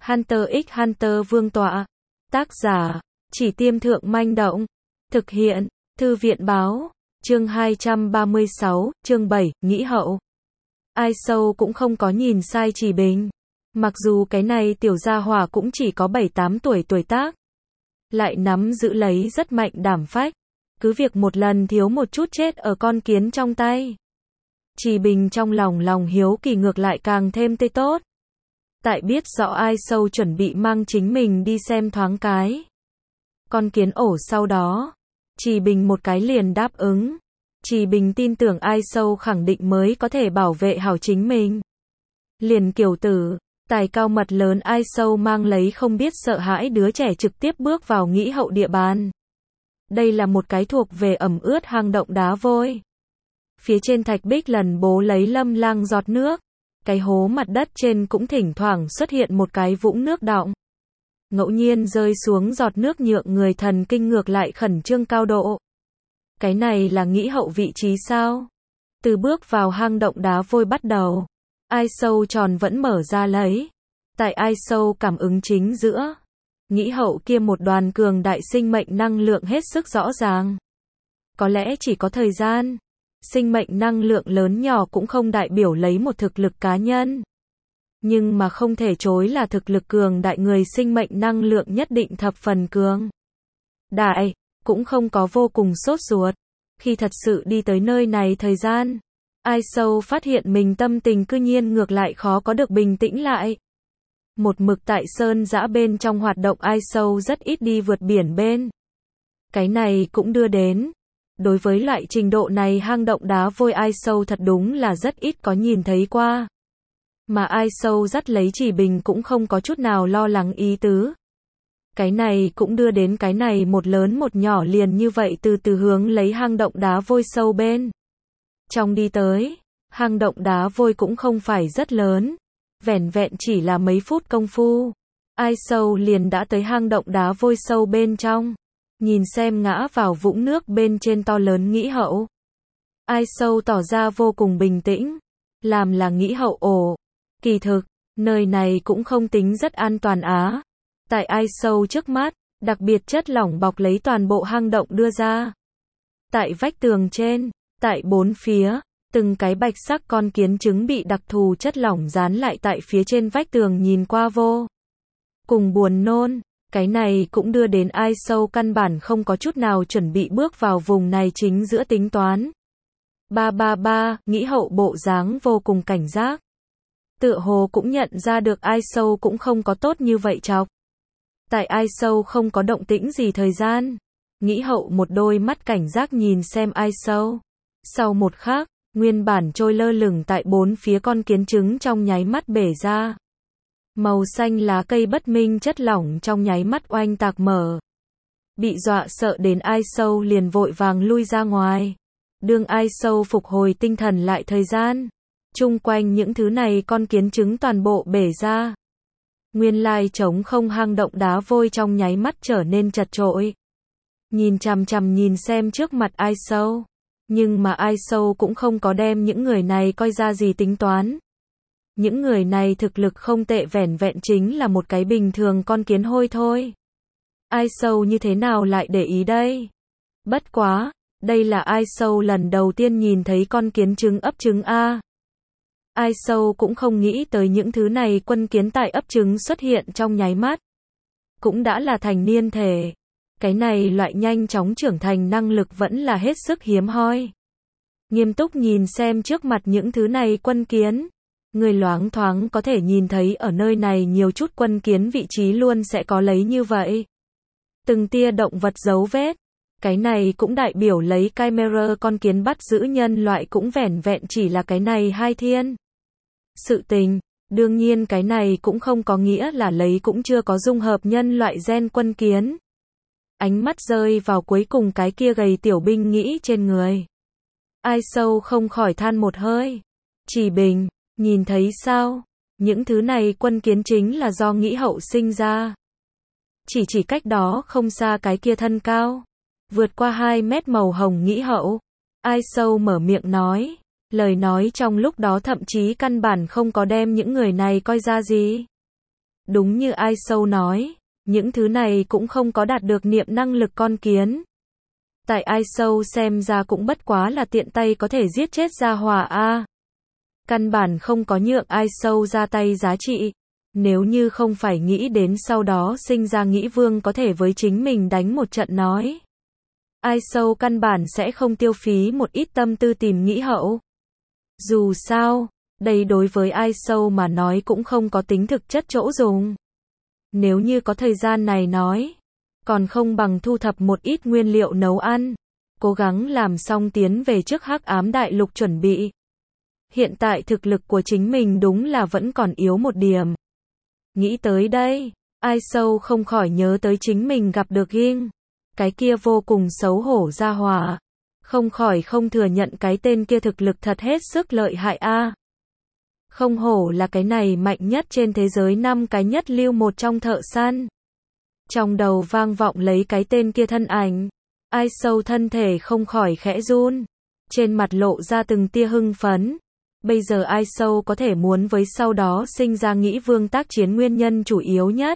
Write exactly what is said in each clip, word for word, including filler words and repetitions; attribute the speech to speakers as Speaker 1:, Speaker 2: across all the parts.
Speaker 1: Hunter x Hunter Vương tọa. Tác giả, Chỉ Tiêm Thượng Manh Động. Thực hiện, Thư viện Báo. Chương hai trăm ba mươi sáu, chương bảy, Nghĩ Hậu. Ai Sâu cũng không có nhìn sai Chỉ Bình. Mặc dù cái này tiểu gia hỏa cũng chỉ có bảy tám tuổi tuổi tác. Lại nắm giữ lấy rất mạnh đảm phách. Cứ việc một lần thiếu một chút chết ở con kiến trong tay. Chỉ Bình trong lòng lòng hiếu kỳ ngược lại càng thêm tê tốt. Tại biết rõ Ai Sâu chuẩn bị mang chính mình đi xem thoáng cái con kiến ổ sau đó, Chỉ Bình một cái liền đáp ứng. Chỉ Bình tin tưởng Ai Sâu khẳng định mới có thể bảo vệ hảo chính mình. Liền kiểu tử, tài cao mật lớn Ai Sâu mang lấy không biết sợ hãi đứa trẻ trực tiếp bước vào Nghĩ Hậu địa bàn. Đây là một cái thuộc về ẩm ướt hang động đá vôi. Phía trên thạch bích lần bố lấy lâm lang giọt nước. Cái hố mặt đất trên cũng thỉnh thoảng xuất hiện một cái vũng nước đọng. Ngẫu nhiên rơi xuống giọt nước nhượng người thần kinh ngược lại khẩn trương cao độ. Cái này là Nghĩ Hậu vị trí sao? Từ bước vào hang động đá vôi bắt đầu, Ai Sâu tròn vẫn mở ra lấy. Tại Ai Sâu cảm ứng chính giữa, Nghĩ Hậu kia một đoàn cường đại sinh mệnh năng lượng hết sức rõ ràng. Có lẽ chỉ có thời gian. Sinh mệnh năng lượng lớn nhỏ cũng không đại biểu lấy một thực lực cá nhân. Nhưng mà không thể chối là thực lực cường đại người sinh mệnh năng lượng nhất định thập phần cường đại, cũng không có vô cùng sốt ruột. Khi thật sự đi tới nơi này thời gian, Ai Sâu phát hiện mình tâm tình cư nhiên ngược lại khó có được bình tĩnh lại. Một mực tại sơn dã bên trong hoạt động Ai Sâu rất ít đi vượt biển bên. Cái này cũng đưa đến, đối với loại trình độ này hang động đá vôi Ai Sâu thật đúng là rất ít có nhìn thấy qua. Mà Ai Sâu dắt lấy Chỉ Bình cũng không có chút nào lo lắng ý tứ. Cái này cũng đưa đến cái này một lớn một nhỏ liền như vậy từ từ hướng lấy hang động đá vôi sâu bên trong đi tới. Hang động đá vôi cũng không phải rất lớn, vẻn vẹn chỉ là mấy phút công phu, Ai Sâu liền đã tới hang động đá vôi sâu bên trong. Nhìn xem ngã vào vũng nước bên trên to lớn Nghĩ Hậu, Ai Sâu tỏ ra vô cùng bình tĩnh. Làm là Nghĩ Hậu ổ. Kỳ thực, nơi này cũng không tính rất an toàn á. Tại Ai Sâu trước mắt, đặc biệt chất lỏng bọc lấy toàn bộ hang động đưa ra. Tại vách tường trên, tại bốn phía, từng cái bạch sắc con kiến trứng bị đặc thù chất lỏng dán lại tại phía trên vách tường nhìn qua vô cùng buồn nôn. Cái này cũng đưa đến Ai Sâu căn bản không có chút nào chuẩn bị bước vào vùng này chính giữa tính toán. Ba ba ba, Nghĩ Hậu bộ dáng vô cùng cảnh giác. Tựa hồ cũng nhận ra được Ai Sâu cũng không có tốt như vậy chọc. Tại Ai Sâu không có động tĩnh gì thời gian, Nghĩ Hậu một đôi mắt cảnh giác nhìn xem Ai Sâu. Sau một khắc, nguyên bản trôi lơ lửng tại bốn phía con kiến trứng trong nháy mắt bể ra. Màu xanh lá cây bất minh chất lỏng trong nháy mắt oanh tạc mở. Bị dọa sợ đến Ai Sâu liền vội vàng lui ra ngoài. Đương Ai Sâu phục hồi tinh thần lại thời gian, chung quanh những thứ này con kiến trứng toàn bộ bể ra. Nguyên lai trống không hang động đá vôi trong nháy mắt trở nên chật chội. Nhìn chằm chằm nhìn xem trước mặt Ai Sâu. Nhưng mà Ai Sâu cũng không có đem những người này coi ra gì tính toán. Những người này thực lực không tệ, vẻn vẹn chính là một cái bình thường con kiến hôi thôi. Ai Sâu như thế nào lại để ý đây? Bất quá, đây là Ai Sâu lần đầu tiên nhìn thấy con kiến trứng ấp trứng a. Ai Sâu cũng không nghĩ tới những thứ này quân kiến tại ấp trứng xuất hiện trong nháy mắt. Cũng đã là thành niên thể. Cái này loại nhanh chóng trưởng thành năng lực vẫn là hết sức hiếm hoi. Nghiêm túc nhìn xem trước mặt những thứ này quân kiến. Người loáng thoáng có thể nhìn thấy ở nơi này nhiều chút quân kiến vị trí luôn sẽ có lấy như vậy. Từng tia động vật dấu vết. Cái này cũng đại biểu lấy camera con kiến bắt giữ nhân loại cũng vẻn vẹn chỉ là cái này hai thiên. Sự tình, đương nhiên cái này cũng không có nghĩa là lấy cũng chưa có dung hợp nhân loại gen quân kiến. Ánh mắt rơi vào cuối cùng cái kia gầy tiểu binh nghĩ trên người. Ai Sâu không khỏi than một hơi. Chỉ Bình, nhìn thấy sao? Những thứ này quân kiến chính là do Nghĩ Hậu sinh ra. Chỉ chỉ cách đó không xa cái kia thân cao, vượt qua hai mét màu hồng Nghĩ Hậu. Ai Sâu mở miệng nói. Lời nói trong lúc đó thậm chí căn bản không có đem những người này coi ra gì. Đúng như Ai Sâu nói, những thứ này cũng không có đạt được niệm năng lực con kiến. Tại Ai Sâu xem ra cũng bất quá là tiện tay có thể giết chết gia hỏa a. Căn bản không có nhượng Ai Sâu ra tay giá trị. Nếu như không phải nghĩ đến sau đó sinh ra nghĩ vương có thể với chính mình đánh một trận nói. Ai Sâu căn bản sẽ không tiêu phí một ít tâm tư tìm nghĩ hậu. Dù sao, đây đối với Ai Sâu mà nói cũng không có tính thực chất chỗ dùng. Nếu như có thời gian này nói, còn không bằng thu thập một ít nguyên liệu nấu ăn, cố gắng làm xong tiến về trước Hắc Ám Đại Lục chuẩn bị. Hiện tại thực lực của chính mình đúng là vẫn còn yếu một điểm. Nghĩ tới đây, Ai Sâu không khỏi nhớ tới chính mình gặp được Ging, cái kia vô cùng xấu hổ gia hỏa, không khỏi không thừa nhận cái tên kia thực lực thật hết sức lợi hại a. Không hổ là cái này mạnh nhất trên thế giới năm cái nhất lưu một trong thợ săn. Trong đầu vang vọng lấy cái tên kia thân ảnh, Ai Sâu thân thể không khỏi khẽ run, trên mặt lộ ra từng tia hưng phấn. Bây giờ Ai Sâu có thể muốn với sau đó sinh ra nghĩ vương tác chiến nguyên nhân chủ yếu nhất.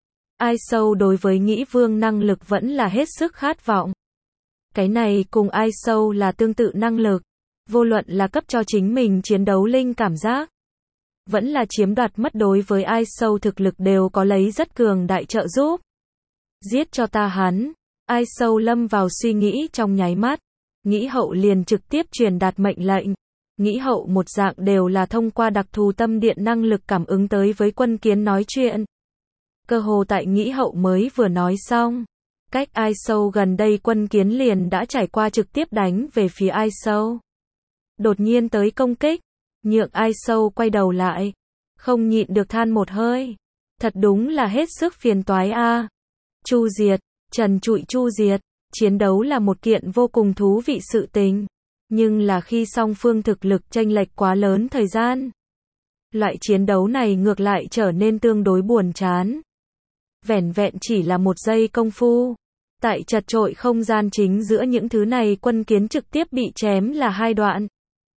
Speaker 1: Ai Sâu đối với nghĩ vương năng lực vẫn là hết sức khát vọng. Cái này cùng Ai Sâu là tương tự năng lực, vô luận là cấp cho chính mình chiến đấu linh cảm giác, vẫn là chiếm đoạt mất đối với Ai Sâu thực lực đều có lấy rất cường đại trợ giúp. Giết cho ta hắn. Ai Sâu lâm vào suy nghĩ trong nháy mắt, nghĩ hậu liền trực tiếp truyền đạt mệnh lệnh. Nghĩ hậu một dạng đều là thông qua đặc thù tâm điện năng lực cảm ứng tới với quân kiến nói chuyện. Cơ hồ tại nghĩ hậu mới vừa nói xong, cách Ai Sâu gần đây quân kiến liền đã trải qua trực tiếp đánh về phía Ai Sâu. Đột nhiên tới công kích, nhượng Ai Sâu quay đầu lại, không nhịn được than một hơi. Thật đúng là hết sức phiền toái a. Chu diệt, trần trụi chu diệt, chiến đấu là một kiện vô cùng thú vị sự tình. Nhưng là khi song phương thực lực chênh lệch quá lớn thời gian, loại chiến đấu này ngược lại trở nên tương đối buồn chán. Vẻn vẹn chỉ là một giây công phu, tại chật trội không gian chính giữa những thứ này quân kiến trực tiếp bị chém là hai đoạn.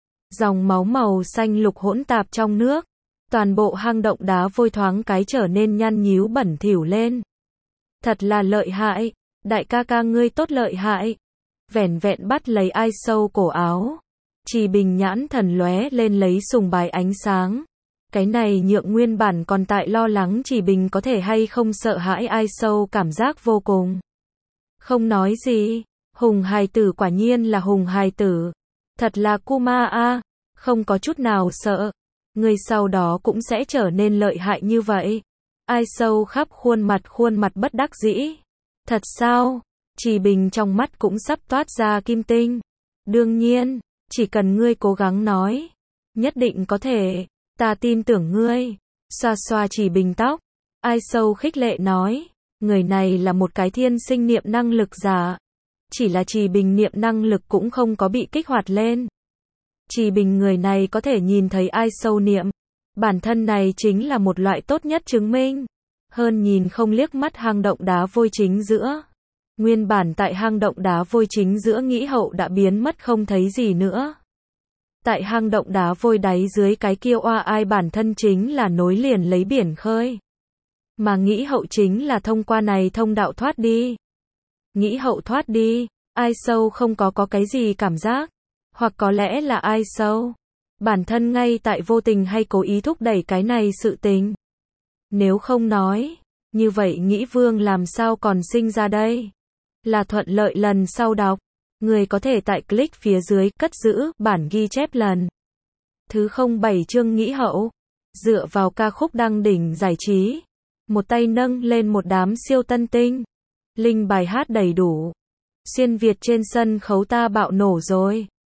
Speaker 1: Dòng máu màu xanh lục hỗn tạp trong nước, toàn bộ hang động đá vôi thoáng cái trở nên nhăn nhíu bẩn thỉu lên. Thật là lợi hại, đại ca ca ngươi tốt lợi hại. Vẻn vẹn bắt lấy Ai Sâu cổ áo, Trì Bình nhãn thần lóe lên lấy sùng bái ánh sáng. Cái này nhượng nguyên bản còn tại lo lắng Trì Bình có thể hay không sợ hãi Ai Sâu cảm giác vô cùng. Không nói gì, hùng hài tử quả nhiên là hùng hài tử. Thật là Kuma a, không có chút nào sợ. Người sau đó cũng sẽ trở nên lợi hại như vậy. Ai Sâu khắp khuôn mặt khuôn mặt bất đắc dĩ. Thật sao? Trì Bình trong mắt cũng sắp toát ra kim tinh. Đương nhiên, chỉ cần ngươi cố gắng nói, nhất định có thể, ta tin tưởng ngươi. Xoa xoa Trì Bình tóc, Ai Sâu khích lệ nói, người này là một cái thiên sinh niệm năng lực giả. Chỉ là Trì Bình niệm năng lực cũng không có bị kích hoạt lên. Trì Bình người này có thể nhìn thấy Ai Sâu niệm, bản thân này chính là một loại tốt nhất chứng minh. Hơn nhìn không liếc mắt hang động đá vôi chính giữa. Nguyên bản tại hang động đá vôi chính giữa nghĩ hậu đã biến mất không thấy gì nữa. Tại hang động đá vôi đáy dưới cái kia oa ai bản thân chính là nối liền lấy biển khơi. Mà nghĩ hậu chính là thông qua này thông đạo thoát đi. Nghĩ hậu thoát đi, Ai Sâu không có có cái gì cảm giác. Hoặc có lẽ là Ai Sâu bản thân ngay tại vô tình hay cố ý thúc đẩy cái này sự tình. Nếu không nói, như vậy nghĩ vương làm sao còn sinh ra đây? Là thuận lợi lần sau đọc. Người có thể tại click phía dưới cất giữ bản ghi chép lần thứ không bảy chương nghĩ hậu. Dựa vào ca khúc đăng đỉnh giải trí. Một tay nâng lên một đám siêu tân tinh. Linh bài hát đầy đủ. Xuyên Việt trên sân khấu ta bạo nổ rồi.